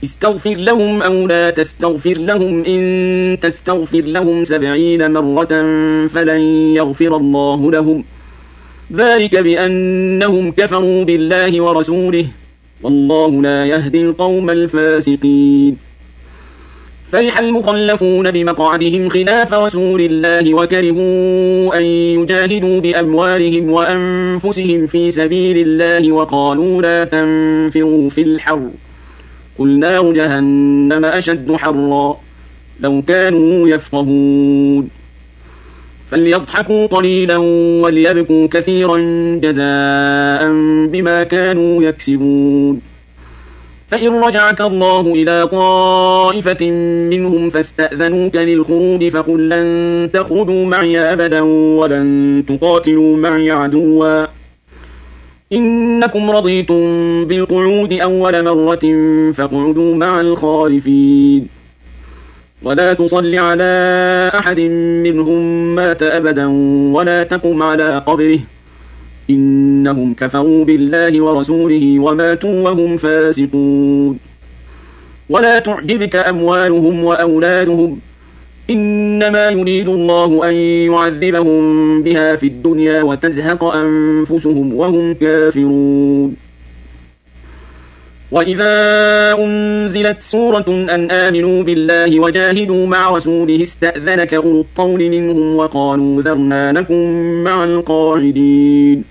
استغفر لهم أو لا تستغفر لهم إن تستغفر لهم 70 مرة فلن يغفر الله لهم ذلك بأنهم كفروا بالله ورسوله والله لا يهدي القوم الفاسقين. فرح المخلفون بمقعدهم خلاف رسول الله وكرهوا أن يجاهدوا بأموالهم وأنفسهم في سبيل الله وقالوا لا تنفروا في الحر قل نار جهنم أشد حرا لو كانوا يفقهون. فليضحكوا قليلا وليبكوا كثيرا جزاء بما كانوا يكسبون. فإن رجعك الله إلى طائفة منهم فاستأذنوك للخروج فقل لن تخرجوا معي أبدا ولن تقاتلوا معي عدوا إنكم رضيتم بالقعود أول مرة فاقعدوا مع الخالفين. ولا تصل على أحد منهم مات أبدا ولا تقم على قبره إنهم كفروا بالله ورسوله وماتوا وهم فاسقون. ولا تعجبك أموالهم وأولادهم إنما يريد الله أن يعذبهم بها في الدنيا وتزهق أنفسهم وهم كافرون. وإذا أنزلت سورة أن آمنوا بالله وجاهدوا مع رسوله استأذنك أولو الطول منهم وقالوا ذرنا نكن مع القاعدين